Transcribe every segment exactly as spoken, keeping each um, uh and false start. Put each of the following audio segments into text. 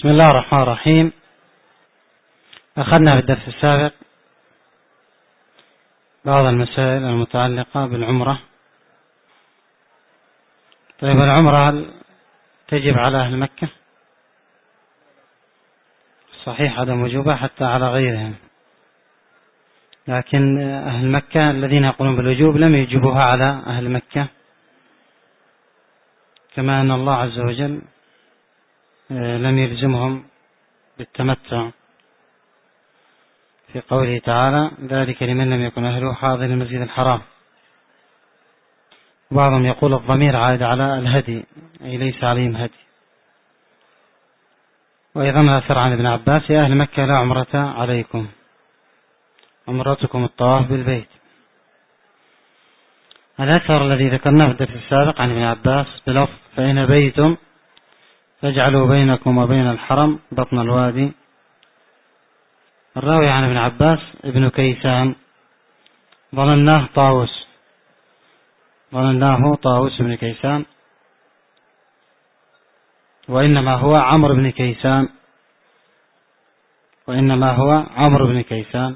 بسم الله الرحمن الرحيم. أخذنا في الدرس السابق بعض المسائل المتعلقة بالعمرة. طيب، العمرة هل تجب على أهل مكة؟ صحيح عدم وجوبها حتى على غيرهم، لكن أهل مكة الذين يقولون بالوجوب لم يجبوها على أهل مكة، كما أن الله عز وجل لم يلزمهم بالتمتع في قوله تعالى: ذلك لمن لم يكن أهله حاضر المسجد الحرام. بعضهم يقول الضمير عائد على الهدي، أي ليس عليهم هدي. وأيضا أثر عن ابن عباس: يا أهل مكة لا عمرة عليكم، عمرتكم الطواف بالبيت. الأثر الذي ذكرناه في الدرس السابق عن ابن عباس بلفظ: فإن بيتم فاجعلوا بينكم وبين الحرم بطن الوادي. الراوي عن ابن عباس ابن كيسان، ظنناه طاووس ظنناه طاووس بن كيسان، وإنما هو عمرو بن كيسان وإنما هو عمرو بن كيسان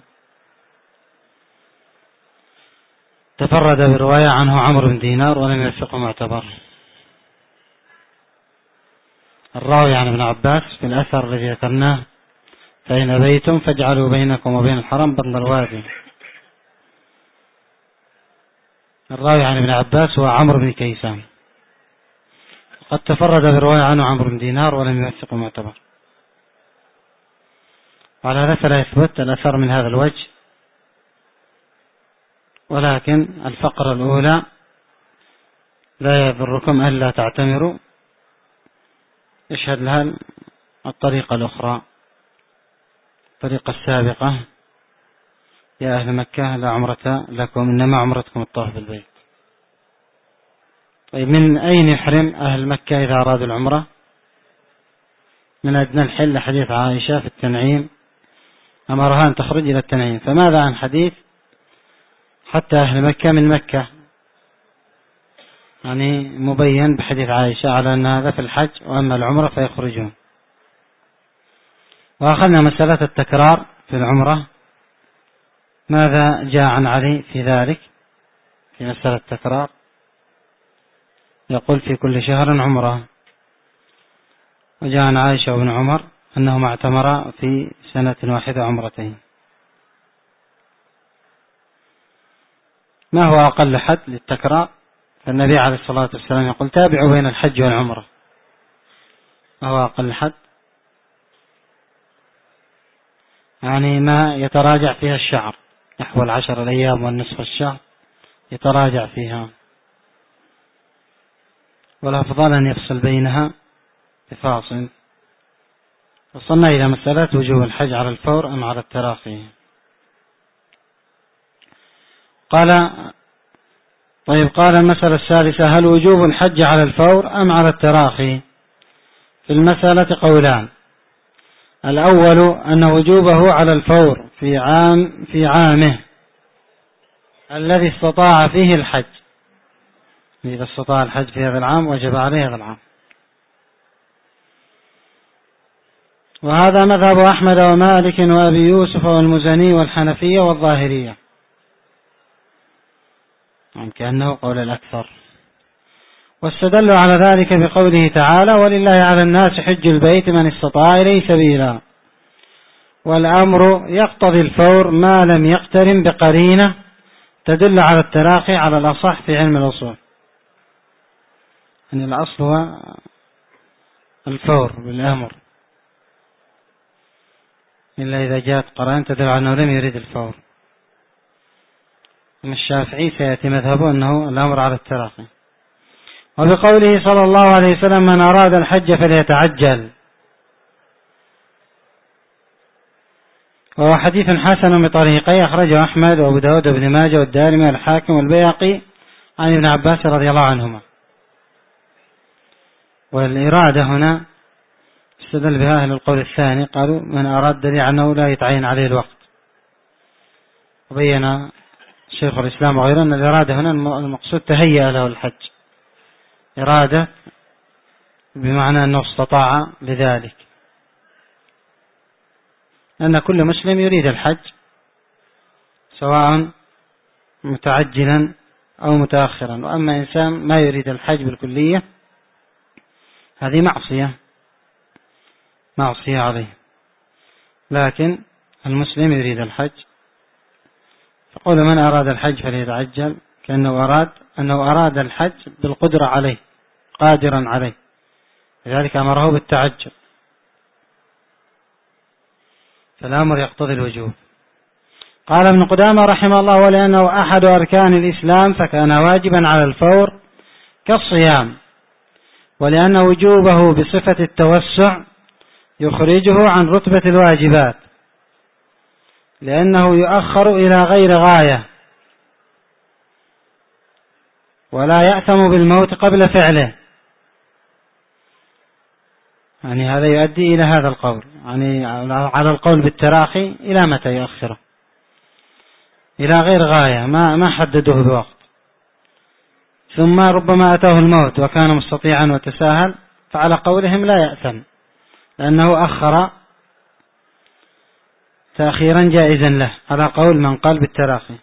تفرد برواية عنه عمرو بن دينار ولم يوثقه معتبر. الراوي عن ابن عباس في الأثر الذي ذكرناه: فإن بيتم فاجعلوا بينكم وبين الحرم بطن الوادي. الراوي عن ابن عباس هو عمرو بن كيسان، قد تفرد برواية عنه عمرو بن دينار ولم يوثقه معتبر. وعلى هذا فلا يثبت الأثر من هذا الوجه، ولكن الفقرة الأولى: لا يضركم ألا تعتمروا، يشهد لها الطريقة الأخرى، الطريقة السابقة: يا أهل مكة لا عمرة لكم، إنما عمرتكم الطواف بالبيت. طيب، من أين يحرم أهل مكة إذا أرادوا العمرة؟ من أدنى الحل. حديث عائشة في التنعيم أمرها أن تخرج إلى التنعيم، فماذا عن حديث حتى أهل مكة من مكة؟ يعني مبين بحديث عائشة على أن هذا في الحج، وأما العمرة فيخرجون. وأخذنا مسألة التكرار في العمرة، ماذا جاء عن علي في ذلك في مسألة التكرار؟ يقول: في كل شهر عمرة. وجاء عن عائشة وابن عمر أنهما اعتمرا في سنة واحدة عمرتين. ما هو أقل حد للتكرار؟ فالنبي عليه الصلاة والسلام يقول: تابعوا بين الحج والعمرة. ما هو أقل حد؟ يعني ما يتراجع فيها الشعر، نحو العشر الأيام والنصف الشهر يتراجع فيها، والأفضل أن يفصل بينها بفاصل. وصلنا إلى مسألة وجوب الحج على الفور أم على التراخي. قال: طيب، قال المسألة الثالثة: هل وجوب الحج على الفور أم على التراخي؟ في المسألة قولان: الأول أن وجوبه على الفور في عام في عامه الذي استطاع فيه الحج، إذا استطاع الحج في هذا العام وجب عليه هذا العام. وهذا مذهب أحمد ومالك وأبي يوسف والمزني والحنفية والظاهرية، كأنه قول الأكثر. واستدلوا على ذلك بقوله تعالى: ولله على الناس حج البيت من استطاع إليه سبيلا. والأمر يقتضي الفور ما لم يقترن بقرينة تدل على التراخي على الأصح في علم الأصول. يعني الأصل هو الفور بالأمر، إلا إذا جاءت قرائن تدل على أنه لم يريد الفور. من الشافعي سيأتي مذهبه أنه الأمر على التراخي. وبقوله صلى الله عليه وسلم: من أراد الحج فليتعجل. وهو حديث حسن بطريقي، أخرجه أحمد وأبو داود وابن ماجه والدارمي والحاكم والبيهقي عن ابن عباس رضي الله عنهما. والإرادة هنا استدل بها أهل القول الثاني، قالوا: من أراد دليل أنه لا يتعين عليه الوقت. وبين شيخ الإسلام وغيره أن الإرادة هنا المقصود تهيأ له الحج، إرادة بمعنى أنه استطاع لذلك. أن كل مسلم يريد الحج سواء متعجلا أو متأخرا. وأما إنسان ما يريد الحج بالكلية هذه معصية معصية عليه، لكن المسلم يريد الحج، فقول من أراد الحج فليتعجل كأنه أراد أنه أراد الحج بالقدرة عليه، قادرا عليه، لذلك أمره بالتعجل، فالأمر يقتضي الوجوب. قال ابن قدامة رحمه الله: ولأنه أحد أركان الإسلام فكان واجبا على الفور كالصيام، ولأن وجوبه بصفة التوسع يخرجه عن رتبة الواجبات، لأنه يؤخر إلى غير غاية، ولا يأثم بالموت قبل فعله. يعني هذا يؤدي إلى هذا القول، يعني على القول بالتراخي إلى متى يؤخره؟ إلى غير غاية، ما ما حددوه بوقت، ثم ربما أتاه الموت وكان مستطيعا وتساهل، فعلى قولهم لا يأثم لأنه أخر تأخيرا جائزا له، على قول من قال بالتراخي.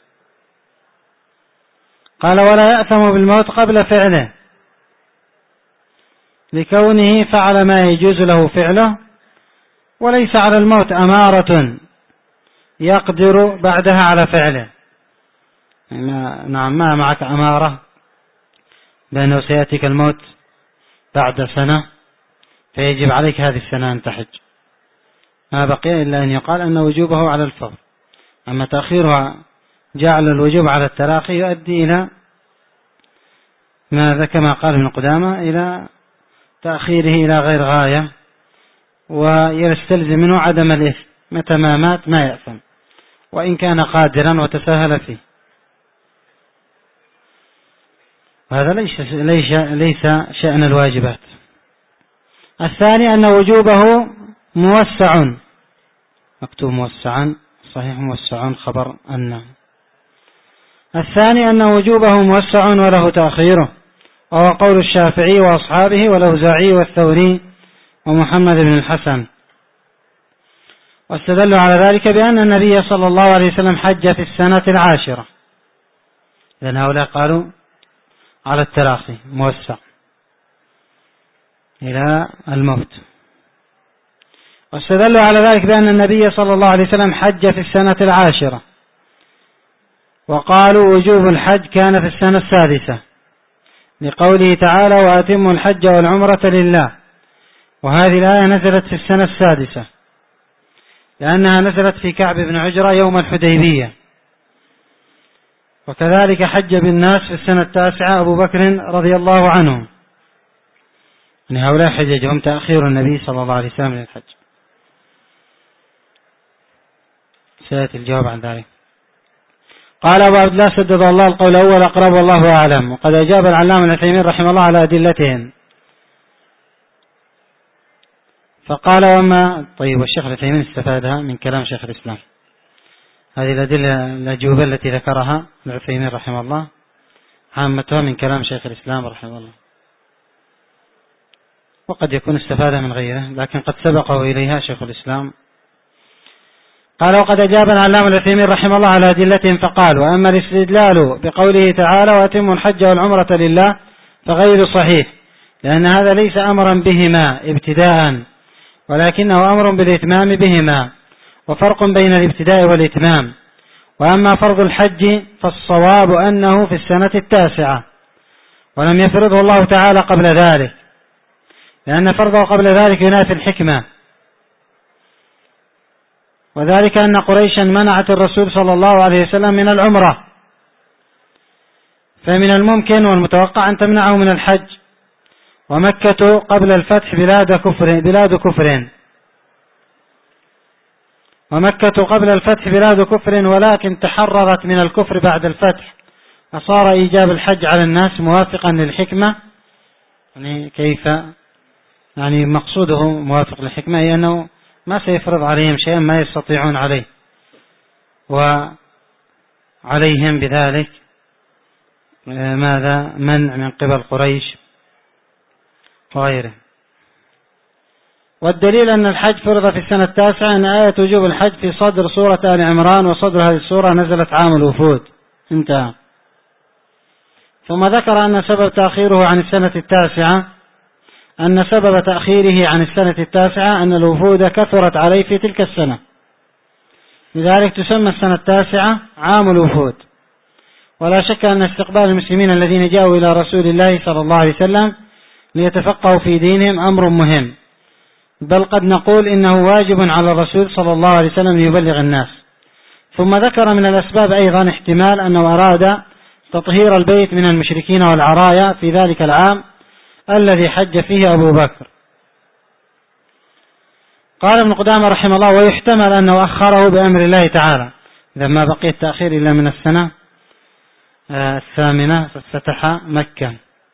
قال: ولا يأثم بالموت قبل فعله، لكونه فعل ما يجوز له فعله، وليس على الموت أمارة يقدر بعدها على فعله. نعم، ما معك أمارة بأنه سيأتيك الموت بعد سنة فيجب عليك هذه السنة أن تحج، ما بقي إلا أن يقال أن وجوبه على الفور. أما تأخيرها جعل الوجوب على التراخي يؤدي إلى ماذا؟ كما قال ابن قدامة: إلى تأخيره إلى غير غاية، ويستلزم منه عدم الإثم، متى ما مات ما يأثم وإن كان قادرا وتساهل فيه. وهذا ليس, ليس, ليس شأن الواجبات. الثاني أن وجوبه موسع، مكتوب موسعا، صحيح موسعا خبر أن. الثاني أن وجوبه موسع وله تأخيره، وهو قول الشافعي وأصحابه والأوزاعي والثوري ومحمد بن الحسن. واستدلوا على ذلك بأن النبي صلى الله عليه وسلم حج في السنة العاشرة، لأن هؤلاء قالوا على التراخي موسع إلى الموت. واستدلوا على ذلك بأن النبي صلى الله عليه وسلم حج في السنة العاشرة، وقالوا وجوب الحج كان في السنة السادسة، لقوله تعالى: وأتموا الحج والعمرة لله. وهذه الآية نزلت في السنة السادسة، لأنها نزلت في كعب بن عجرة يوم الحديبية. وكذلك حج بالناس في السنة التاسعة أبو بكر رضي الله عنه. من هؤلاء حججهم تأخير النبي صلى الله عليه وسلم للحج. سيأتي الجواب عن ذلك. قال أبو عبد الله سدد الله القول الأول أقرب والله أعلم. وقد أجاب العلامة ابن عثيمين رحمه الله على أدلتهم، فقال: وما طيب. والشيخ ابن عثيمين استفادها من كلام شيخ الإسلام، هذه الأدلة الأجوبة التي ذكرها ابن عثيمين رحمه الله عامتها من كلام شيخ الإسلام رحمه الله، وقد يكون استفادة من غيره، لكن قد سبقه إليها شيخ الإسلام. قال: وقد أجاب العلامة ابن عثيمين رحمه الله على أدلتهم فقال: وأما الاستدلال بقوله تعالى: وأتموا الحج والعمرة لله، فغير صحيح، لأن هذا ليس أمرا بهما ابتداء، ولكنه أمر بالإتمام بهما، وفرق بين الابتداء والإتمام. وأما فرض الحج فالصواب أنه في السنة التاسعة، ولم يفرضه الله تعالى قبل ذلك، لأن فرضه قبل ذلك ينافي الحكمة، وذلك أن قريشا منعت الرسول صلى الله عليه وسلم من العمرة، فمن الممكن والمتوقع أن تمنعه من الحج. ومكة قبل الفتح بلاد كفر بلاد كفر ومكة قبل الفتح بلاد كفر ولكن تحررت من الكفر بعد الفتح، فصار إيجاب الحج على الناس موافقا للحكمة. يعني كيف؟ يعني مقصوده موافق للحكمة، هي أنه ما سيفرض عليهم شيئا ما يستطيعون عليه، وعليهم بذلك ماذا؟ منع من قبل قريش وغيره. والدليل أن الحج فرض في السنة التاسعة أن آية وجوب الحج في صدر سورة آل عمران، وصدر هذه السورة نزلت عام الوفود. انتهى. ثم ذكر أن سبب تأخيره عن السنة التاسعة أن سبب تأخيره عن السنة التاسعة أن الوفود كثرت عليه في تلك السنة، لذلك تسمى السنة التاسعة عام الوفود. ولا شك أن استقبال المسلمين الذين جاءوا إلى رسول الله صلى الله عليه وسلم ليتفقهوا في دينهم أمر مهم، بل قد نقول إنه واجب على الرسول صلى الله عليه وسلم أن يبلغ الناس. ثم ذكر من الأسباب أيضا احتمال أنه أراد تطهير البيت من المشركين والعرايا في ذلك العام الذي حج فيه أبو بكر. قال ابن قدامة رحمه الله: ويحتمل أنه أخره بأمر الله تعالى، إذا ما بقي التأخير إلا من السنة الثامنة فافتتح مكة،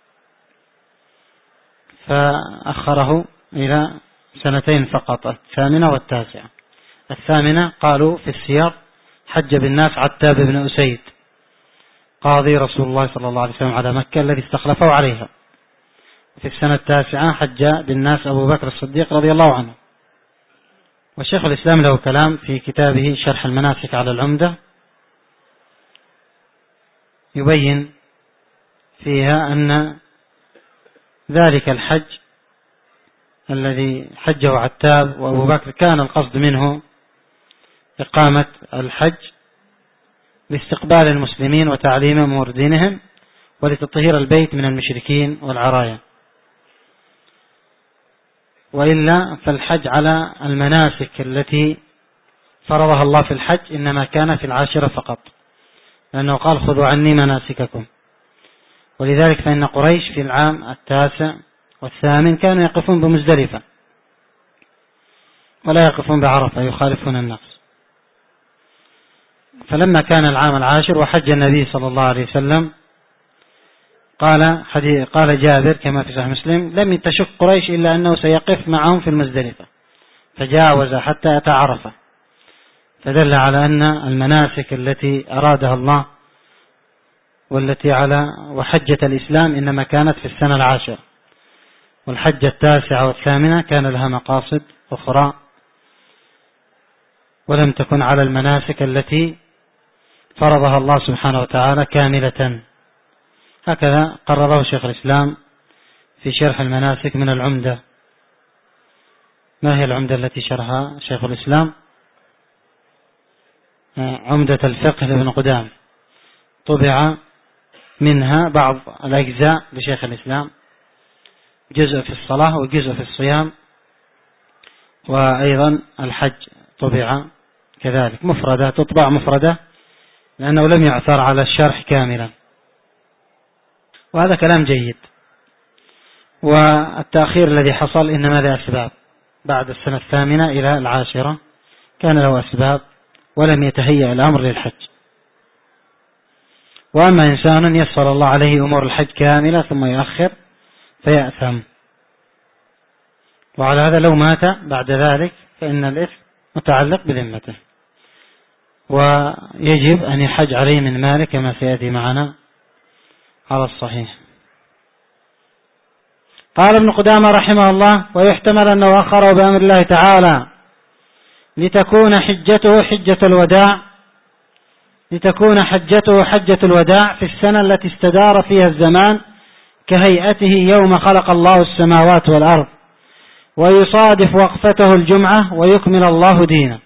فأخره إلى سنتين فقط، الثامنة والتاسعة. الثامنة قالوا في السياق حج بالناس عتاب بن أسيد قاضي رسول الله صلى الله عليه وسلم على مكة الذي استخلفه عليها. في السنة التاسعة حج بالناس أبو بكر الصديق رضي الله عنه. والشيخ الإسلام له كلام في كتابه شرح المناسك على العمدة يبين فيها أن ذلك الحج الذي حجه عتاب وأبو بكر كان القصد منه إقامة الحج لاستقبال المسلمين وتعليم أمور دينهم ولتطهير البيت من المشركين والعرايا، وإلا فالحج على المناسك التي فرضها الله في الحج إنما كان في العاشرة فقط، لأنه قال: خذوا عني مناسككم. ولذلك فإن قريش في العام التاسع والثامن كانوا يقفون بمزدلفة ولا يقفون بعرفة، يخالفون الناس. فلما كان العام العاشر وحج النبي صلى الله عليه وسلم قال حديث قال جابر كما في صحيح مسلم: لم تشك قريش إلا أنه سيقف معهم في المزدلفة، فجاوز حتى أتى عرفة، فدل على أن المناسك التي أرادها الله والتي على وحجة الإسلام إنما كانت في السنة العاشرة، والحجة التاسعة والثامنة كان لها مقاصد أخرى ولم تكن على المناسك التي فرضها الله سبحانه وتعالى كاملة. هكذا قرره شيخ الإسلام في شرح المناسك من العمدة. ما هي العمدة التي شرحها شيخ الإسلام؟ عمدة الفقه لابن قدامة، طبع منها بعض الأجزاء لشيخ الإسلام، جزء في الصلاة وجزء في الصيام، وأيضا الحج طبع كذلك مفردة، تطبع مفردة لأنه لم يعثر على الشرح كاملا، وهذا كلام جيد. والتأخير الذي حصل إنما له أسباب، بعد السنة الثامنة إلى العاشرة كان له أسباب ولم يتهيأ الأمر للحج. وأما إنسان يسر الله عليه أمور الحج كاملة ثم يؤخر فيأثم، وعلى هذا لو مات بعد ذلك فإن الإثم متعلق بذمته، ويجب أن يحج عليه من ماله كما سيأتي معنا على الصحيح. قال ابن قدامة رحمه الله: ويحتمل أنه أخره بأمر الله تعالى لتكون حجته حجة الوداع لتكون حجته حجة الوداع في السنة التي استدار فيها الزمان كهيئته يوم خلق الله السماوات والأرض، ويصادف وقفته الجمعة ويكمل الله دينه.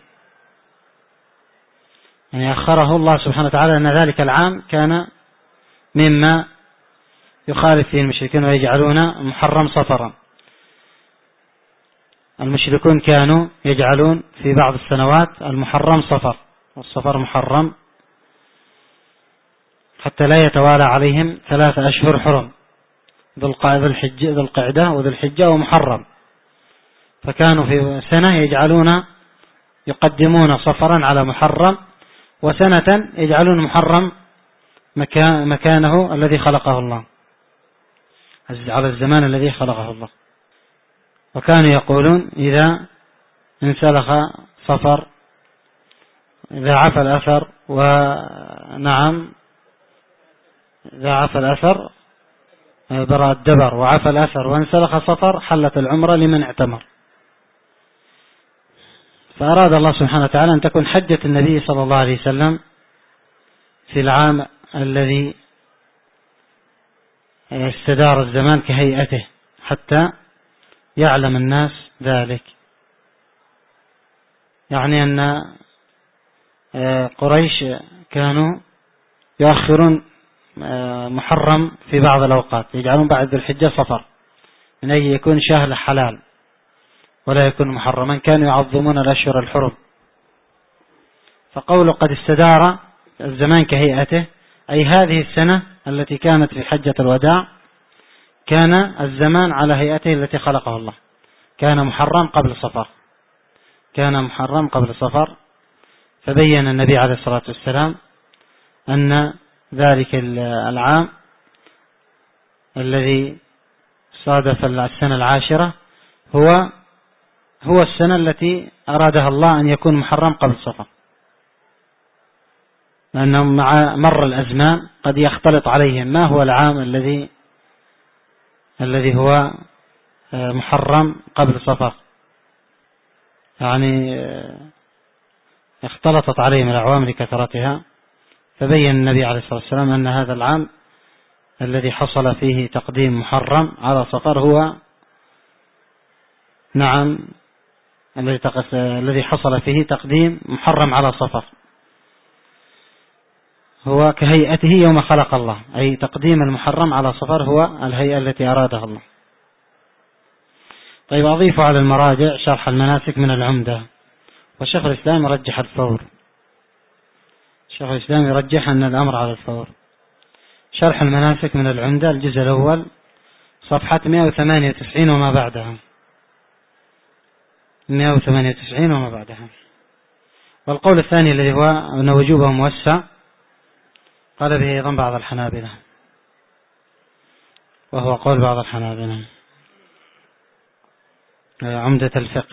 يعني أخره الله سبحانه وتعالى أن ذلك العام كان مما يخالف فيه المشركين ويجعلون محرم صفرا. المشركون كانوا يجعلون في بعض السنوات المحرم صفر، والصفر محرم حتى لا يتوالى عليهم ثلاثة أشهر حرم، ذو القعدة وذو الحجة ومحرم، فكانوا في سنة يجعلون يقدمون صفرا على محرم، وسنة يجعلون محرم مكانه الذي خلقه الله، على الزمان الذي خلقه الله. وكانوا يقولون إذا انسلخ صفر، إذا عفى الأثر، ونعم إذا عفى الأثر برأ الدبر، وعفى الأثر وانسلخ صفر حلت العمرة لمن اعتمر. فأراد الله سبحانه وتعالى أن تكون حجة النبي صلى الله عليه وسلم في العام الذي استدار الزمان كهيئته حتى يعلم الناس ذلك. يعني أن قريش كانوا يؤخرون محرم في بعض الأوقات، يجعلون بعد ذي الحجة صفر من أجل يكون شهر حلال ولا يكون محرما. كانوا يعظمون الأشهر الحرم. فقوله قد استدار الزمان كهيئته، أي هذه السنة التي كانت في حجة الوداع كان الزمان على هيئته التي خلقه الله، كان محرم قبل صفر، كان محرم قبل صفر. فبين النبي عليه الصلاة والسلام أن ذلك العام الذي صادف السنة العاشرة هو هو السنة التي أرادها الله أن يكون محرم قبل صفر، لأنهم مع مر الأزمان قد يختلط عليهم ما هو العام الذي الذي هو محرم قبل صفر، يعني اختلطت عليهم الأعوام لكثرتها. فبين النبي عليه الصلاة والسلام أن هذا العام الذي حصل فيه تقديم محرم على صفر هو نعم الذي حصل فيه تقديم محرم على صفر هو كهيئته يوم خلق الله، أي تقديم المحرم على صفر هو الهيئة التي أرادها الله. طيب، أضيف على المراجع شرح المناسك من العمدة، والشيخ الإسلام يرجح الفور. الشيخ الإسلام يرجح أن الأمر على الفور. شرح المناسك من العمدة الجزء الأول صفحة مئة وثمانية وتسعين وما بعدها، مئة وثمانية وتسعين وما بعدها. والقول الثاني الذي هو أن وجوبه موسع قال به أيضا بعض الحنابلة، وهو قول بعض الحنابلة. عمدة الفقه،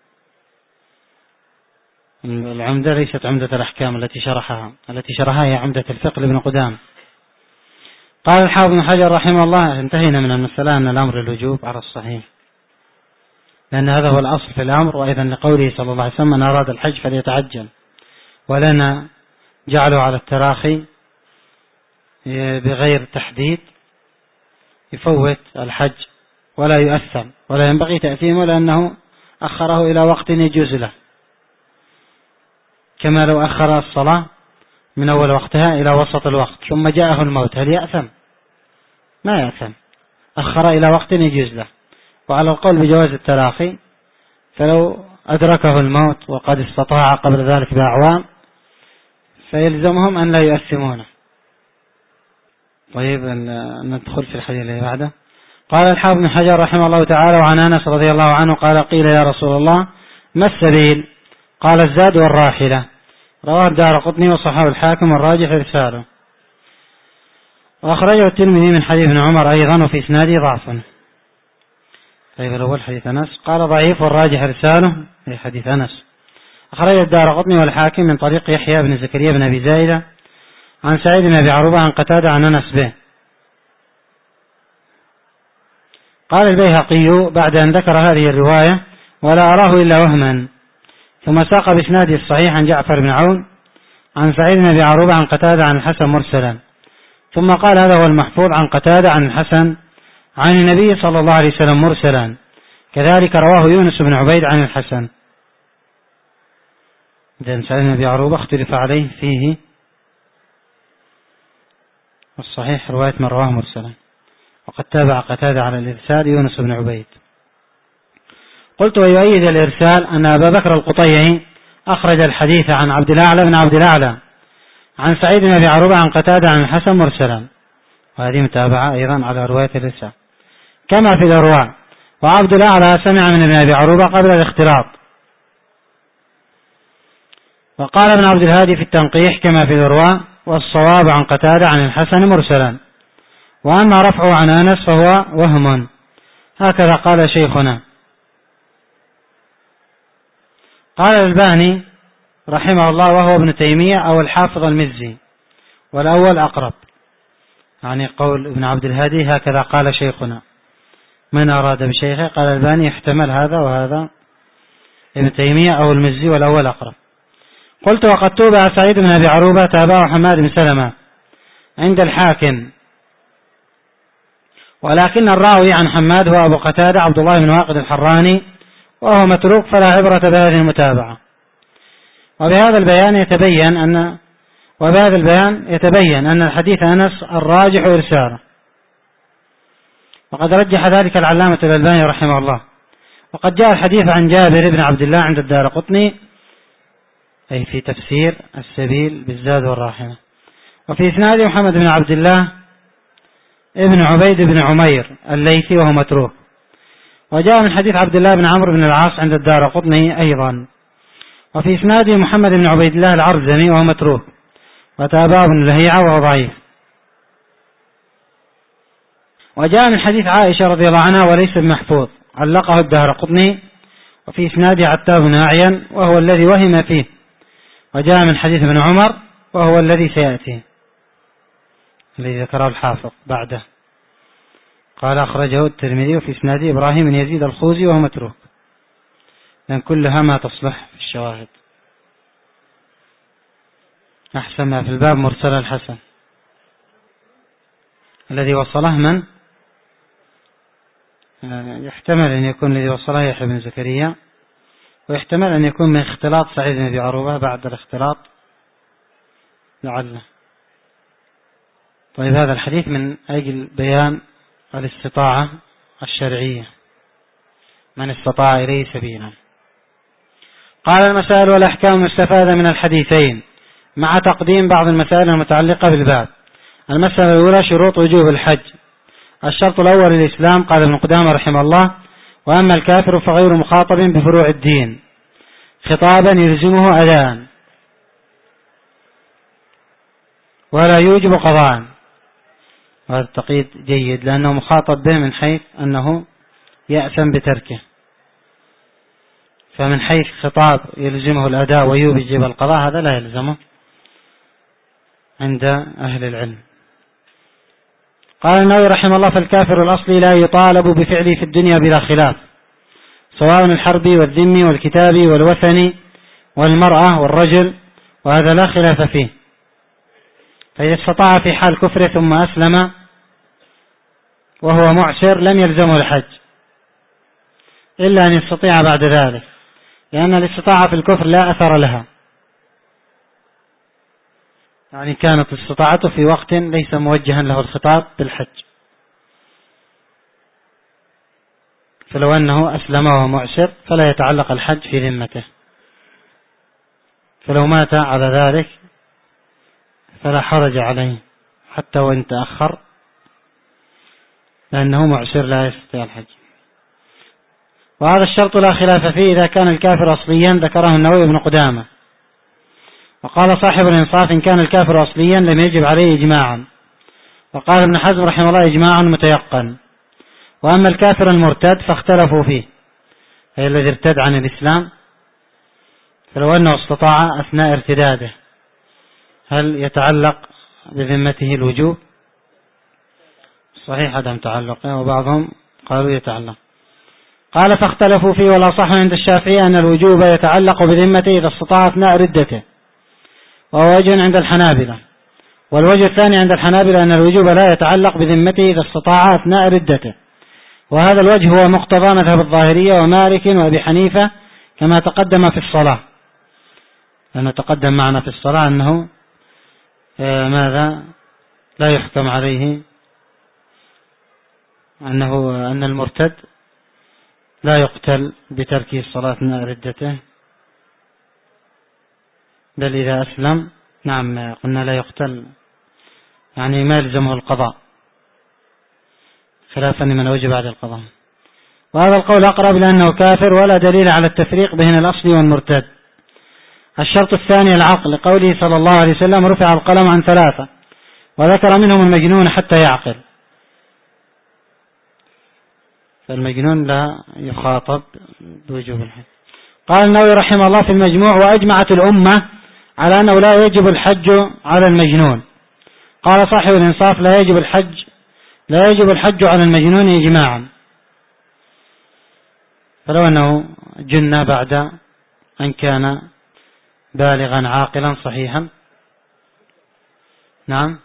العمدة ليست عمدة الأحكام التي شرحها، التي شرحها هي عمدة الفقه لابن قدامة. قال الحافظ بن حجر رحمه الله: انتهينا من المسألة أن الأمر الوجوب على الصحيح، لأن هذا هو الأصل في الأمر. وأيضا لقوله صلى الله عليه وسلم: من أراد الحج فليتعجل، ولنا جعله على التراخي بغير تحديد، يفوت الحج ولا يؤثم ولا ينبغي تأثيمه، لأنه أخره إلى وقت يجوز له، كما لو أخر الصلاة من أول وقتها إلى وسط الوقت ثم جاءه الموت، هل يأثم؟ ما يأثم، أخر إلى وقت يجوز له. وعلى القول بجواز التراخي، فلو أدركه الموت وقد استطاع قبل ذلك بأعوام فيلزمهم أن لا يؤثمونه. طيب، ندخل في الحديث الذي بعده. قال الحافظ بن حجر رحمه الله تعالى: وعن أنس رضي الله عنه قال: قيل يا رسول الله ما السبيل؟ قال: الزاد والراحلة. رواه الدارقطني وصححه الحاكم والراجح إرساله. وأخرجه الترمذي من حديث ابن عمر أيضا، وفي إسناده ضعف. طيب، الأول حديث أنس قال ضعيف والراجح إرساله، في حديث أنس. أخرجه الدارقطني والحاكم من طريق يحيى بن زكريا بن أبي زايدة عن سعيد بن أبي عروبة عن قتادة عن أنس به. قال البيهقي بعد أن ذكر هذه الرواية: ولا أراه إلا وهما، ثم ساق بإسناده الصحيح عن جعفر بن عون عن سعيد بن أبي عروبة عن قتادة عن الحسن مرسلا، ثم قال: هذا هو المحفوظ عن قتادة عن الحسن عن النبي صلى الله عليه وسلم مرسلا، كذلك رواه يونس بن عبيد عن الحسن. إذن سعيد بن أبي عروبة اختلف عليه فيه، والصحيح رواية من رواه مرسلا، وقد تابع قتادة على الإرسال يونس بن عبيد. قلت: ويؤيد الإرسال أن أبا بكر القطيعي أخرج الحديث عن عبد الأعلى بن عبد الأعلى عن سعيد بن أبي عروبة عن قتادة عن الحسن مرسلا، وهذه متابعة أيضا على رواية الإرسال كما في الأرواع. وعبد الأعلى سمع من ابن أبي عروبة قبل الاختلاط. وقال ابن عبد الهادي في التنقيح كما في الأرواع: والصواب عن قتادة عن الحسن مرسلا، وأما رفعه عن أنس فهو وهم، هكذا قال شيخنا. قال الألباني رحمه الله: وهو ابن تيمية أو الحافظ المزي، والأول أقرب، يعني قول ابن عبد الهادي هكذا قال شيخنا. من أراد بشيخه قال الألباني يحتمل هذا وهذا ابن تيمية أو المزي والأول أقرب. قلت وقد توبع سعيد بن أبي عروبة تابعه حماد بن سلمة عند الحاكم، ولكن الراوي عن حماد هو أبو قتادة عبد الله بن واقد الحراني وهو متروك فلا عبرة بهذه المتابعة. وبهذا البيان يتبين أن وبهذا البيان يتبين أن الحديث أنس الراجح إرساله، وقد رجح ذلك العلامة الألباني رحمه الله. وقد جاء الحديث عن جابر بن عبد الله عند الدارقطني أي في تفسير السبيل بالزاد والراحمة، وفي إسناد محمد بن عبد الله ابن عبيد بن عمير الليثي وهو متروك. وجاء من حديث عبد الله بن عمرو بن العاص عند الدارقطني أيضا، وفي إسناده محمد بن عبيد الله العرزمي وهو متروك، وتابعه ابن لهيعة وهو ضعيف. وجاء من حديث عائشة رضي الله عنها وليس بمحفوظ علقه الدارقطني، وفي إسناده عتاب بن أعين وهو الذي وهم فيه. وجاء من حديث ابن عمر وهو الذي سيأتي الذي ذكره الحافظ بعده، قال أخرجه الترمذي وفي إسناده إبراهيم بن يزيد الخوزي وهو متروك، لأن كلها ما تصلح في الشواهد. أحسن ما في الباب مرسل الحسن الذي وصله من يحتمل أن يكون الذي وصله يحيى بن زكريا، ويحتمل أن يكون من اختلاط سعيد بن أبي عروبة بعد الاختلاط لعله. طيب هذا الحديث من أجل بيان الاستطاعة الشرعية، من استطاع إليه سبيلا. قال المسائل والأحكام المستفادة من الحديثين مع تقديم بعض المسائل المتعلقة بالباب. المسألة الأولى شروط وجوب الحج. الشرط الأول الإسلام، قال ابن قدامة رحمه الله: وأما الكافر فغير مخاطب بفروع الدين خطابا يلزمه أداء ولا يوجب قضاء. وهذا التقييد جيد لأنه مخاطب به من حيث أنه يأثم بتركه، فمن حيث خطاب يلزمه الأداء ويوجب القضاء هذا لا يلزمه عند أهل العلم. قال النووي رحمه الله: فالكافر الأصلي لا يطالب بفعله في الدنيا بلا خلاف، سواء الحربي والذمي والكتابي والوثني والمرأة والرجل، وهذا لا خلاف فيه. فإذا استطاع في حال كفره ثم أسلم وهو معسر لم يلزمه الحج إلا أن يستطيع بعد ذلك، لأن الاستطاعة في الكفر لا أثر لها، يعني كانت استطاعته في وقت ليس موجها له الخطاب بالحج. فلو أنه أسلم وهو معسر فلا يتعلق الحج في ذمته، فلو مات على ذلك فلا حرج عليه حتى وإن تأخر، لأنه معسر لا يستطيع الحج. وهذا الشرط لا خلاف فيه إذا كان الكافر أصليا، ذكره النووي ابن قدامة. وقال صاحب الإنصاف: إن كان الكافر أصليا لم يجب عليه إجماعا. وقال ابن حزم رحمه الله: إجماع متيقن. وأما الكافر المرتد فاختلفوا فيه، أي الذي ارتد عن الإسلام، فلو أنه استطاع أثناء ارتداده هل يتعلق بذمته الوجوب؟ صحيح عدم تعلقه، وبعضهم قالوا يتعلق. قال: فاختلفوا فيه، والأصح عند الشافعي أن الوجوب يتعلق بذمته إذا استطاع أثناء ردته، وهو وجه عند الحنابلة. والوجه الثاني عند الحنابلة أن الوجوب لا يتعلق بذمته إذا استطاع أثناء ردته، وهذا الوجه هو مقتضى مذهب الظاهرية ومالك وأبي حنيفة كما تقدم في الصلاة، لأنه تقدم معنا في الصلاة أنه ماذا لا يحكم عليه، أنه أن المرتد لا يقتل بترك الصلاة أثناء ردته، بل إذا أسلم نعم قلنا لا يقتل، يعني ما يلزمه القضاء خلافا لمن وجب على القضاء. وهذا القول أقرب لأنه كافر، ولا دليل على التفريق بين الأصل والمرتد. الشرط الثاني العقل، لقوله صلى الله عليه وسلم: رفع القلم عن ثلاثة، وذكر منهم المجنون حتى يعقل. فالمجنون لا يخاطب بوجوب الحج. قال النووي رحمه الله في المجموع: وأجمعت الأمة على أنه لا يجب الحج على المجنون. قال صاحب الإنصاف: لا يجب الحج لا يجب الحج على المجنون إجماعا، فلو أنه جن بعد أن كان بالغا عاقلا صحيحا. نعم،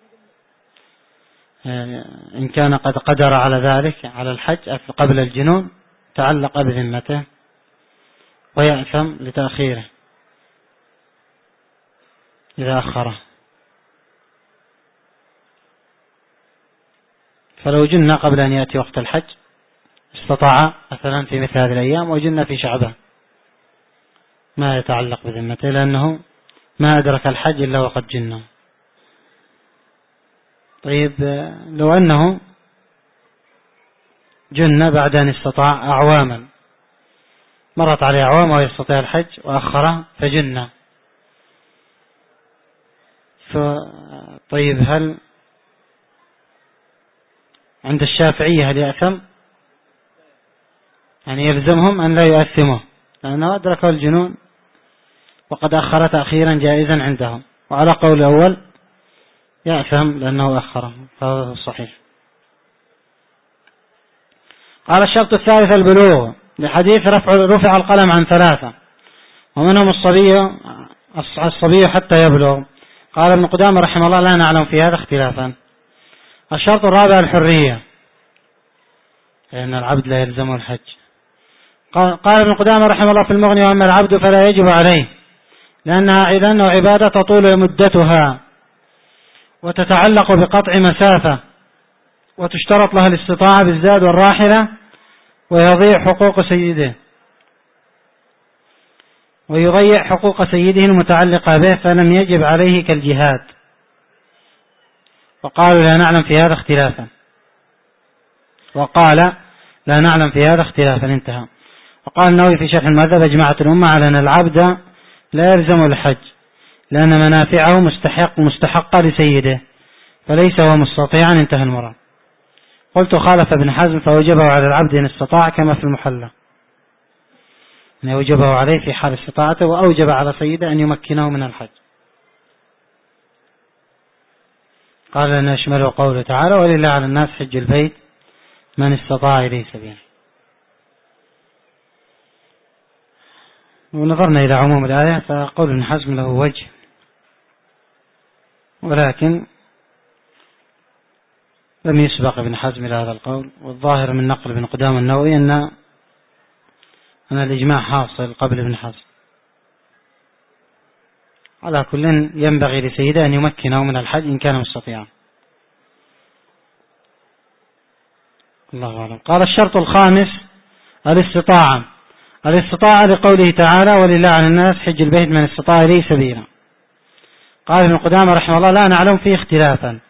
إن كان قد قدر على ذلك على الحج قبل الجنون تعلق بذمته ويأثم لتأخيره إذا أخره. فلو جن قبل أن يأتي وقت الحج استطاع مثلا في مثل هذه الأيام وجن في شعبان ما يتعلق بذمته لأنه ما أدرك الحج إلا وقد جنه. طيب لو أنه جن بعد أن استطاع أعواما، مرت عليه أعوام ويستطيع الحج وأخره فجن، طيب هل عند الشافعية هل يأثم؟ يعني يلزمهم أن لا يؤثمه لأنه أدرك الجنون وقد أخر تأخيرا جائزا عندهم، وعلى قول الأول يأثم لأنه أخره، فهذا صحيح. قال الشرط الثالث البلوغ، لحديث رفع رفع القلم عن ثلاثة ومنهم الصبي الصبي حتى يبلغ. قال ابن قدامة رحمه الله لا نعلم في هذا اختلافا. الشرط الرابع الحرية، لأن العبد لا يلزمه الحج. قال ابن قدامة رحمه الله في المغني وأما العبد فلا يجب عليه لأنها لأنه عبادة تطول مدتها وتتعلق بقطع مسافة وتشترط لها الاستطاعة بالزاد والراحلة ويضيع حقوق سيده ويضيع حقوق سيده المتعلقة به فلم يجب عليه كالجهاد. وقالوا لا نعلم في هذا اختلافا وقال لا نعلم في هذا اختلافا انتهى. وقال النووي في شرح المذهب اجمعت الأمة على أن العبد لا يلزم الحج لأن منافعه مستحق مستحقة لسيده فليس هو مستطيعا انتهى المراد. قلت خالف ابن حزم فوجبه على العبد إن استطاع كما في المحلى، أن يوجبه عليه في حال استطاعته وأوجب على سيده أن يمكنه من الحج. قال لن يشمله قوله تعالى ولله على الناس حج البيت من استطاع إليه سبيلا. ونظرنا إلى عموم الآية فقول ابن حزم له وجه، ولكن لم يسبق ابن حزم إلى هذا القول، والظاهر من نقل ابن قدامة النووي أن أن الإجماع حاصل قبل ابن حزم. على كل ينبغي لسيده أن يمكنه من الحج إن كان مستطيعا. الله أعلم. قال الشرط الخامس الاستطاعة. الاستطاعة لقوله تعالى ولله على الناس حج البيت من استطاع إليه سبيلا. قال ابن قدامة رحمه الله لا نعلم فيه اختلافا.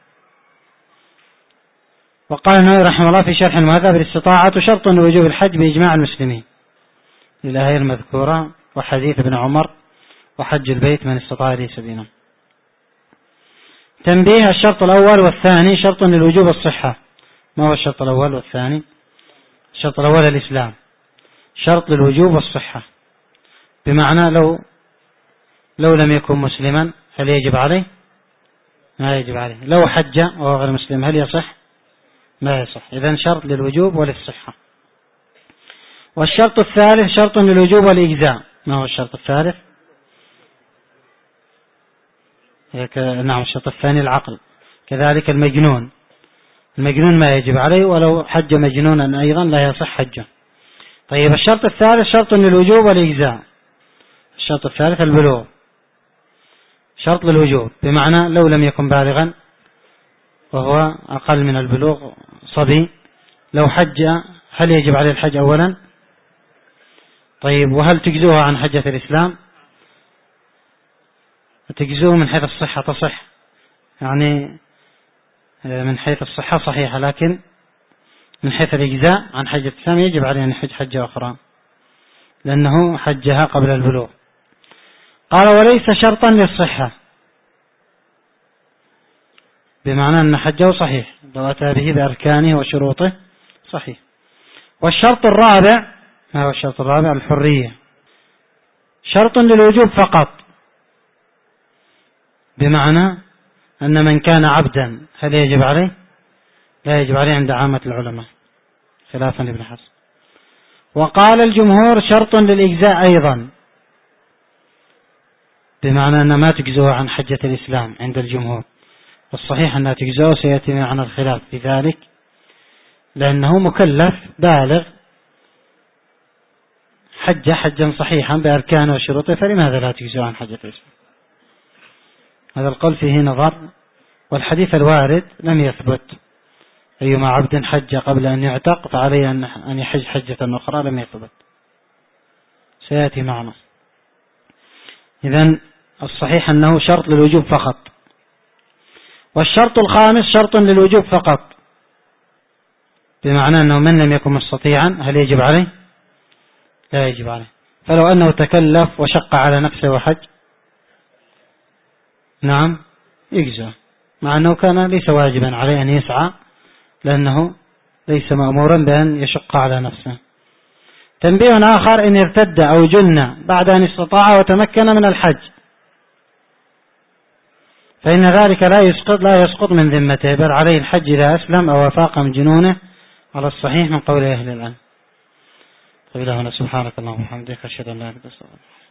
وقال النووي رحمه الله في شرح المذهب الاستطاعة شرط لوجوب الحج بإجماع المسلمين للآية المذكورة وحديث ابن عمر وحج البيت من استطاع إليه سبيلا. تنبيه الشرط الأول والثاني شرط للوجوب الصحة. ما هو الشرط الأول والثاني؟ الشرط الأول الإسلام، شرط للوجوب والصحة، بمعنى لو لو لم يكن مسلما هل يجب عليه؟ ما يجب عليه. لو حج وهو غير مسلم هل يصح؟ ما يصح. إذن شرط للوجوب وللصحة. والشرط الثالث شرط للوجوب والإجزاء. ما هو الشرط الثالث؟ نعم الشرط الثاني العقل. كذلك المجنون، المجنون ما يجب عليه ولو حج مجنونا أيضا لا يصح حجه. طيب الشرط الثالث شرط للوجوب والإجزاء. الشرط الثالث البلوغ، شرط للوجوب بمعنى لو لم يكن بالغا وهو أقل من البلوغ صبي لو حج هل يجب عليه الحج أولا؟ طيب وهل تجزوه عن حجة الإسلام؟ تجزوه من حيث الصحة تصح، يعني من حيث الصحة صحيحة، لكن من حيث الإجزاء عن حجة الإسلام يجب عليه أن يحج حجة أخرى لأنه حجها قبل البلوغ. قال وليس شرطا للصحة بمعنى أن حجه صحيح لو أتى به بأركانه وشروطه صحيح. والشرط الرابع، ما هو الشرط الرابع؟ الحرية، شرط للوجوب فقط بمعنى أن من كان عبدا هل يجب عليه؟ لا يجب عليه عند عامة العلماء خلافا لابن حزم. وقال الجمهور شرط للإجزاء أيضا بمعنى أنها ما تجزئه عن حجة الإسلام عند الجمهور، والصحيح أنها تجزئه، سيأتي معنا الخلاف في ذلك، لأنه مكلف بالغ حج حجا صحيحا بأركانه وشروطه، فلماذا لا تجزئه عن حجة الإسلام؟ هذا القول فيه نظر، والحديث الوارد لم يثبت. أيما عبد حج قبل أن يعتق فعليه أن يحج حجة أخرى، لم يثبت، سيأتي معنا. إذن الصحيح أنه شرط للوجوب فقط. والشرط الخامس شرط للوجوب فقط، بمعنى أنه من لم يكن مستطيعا هل يجب عليه؟ لا يجب عليه. فلو أنه تكلف وشق على نفسه وحج، نعم يجزى، مع أنه كان ليس واجبا عليه أن يسعى، لأنه ليس مأمورا بأن يشق على نفسه. تنبيه آخر: إن ارتد أو جن بعد أن استطاع وتمكن من الحج، فإن ذلك لا يسقط لا يسقط من ذمته، بل عليه الحج إذا أسلم أو وفاق من جنونه، على الصحيح من قول أهل العلم. طيب، هنا سبحانك اللهم وبحمدك، أشهد أن لا إله إلا أنت.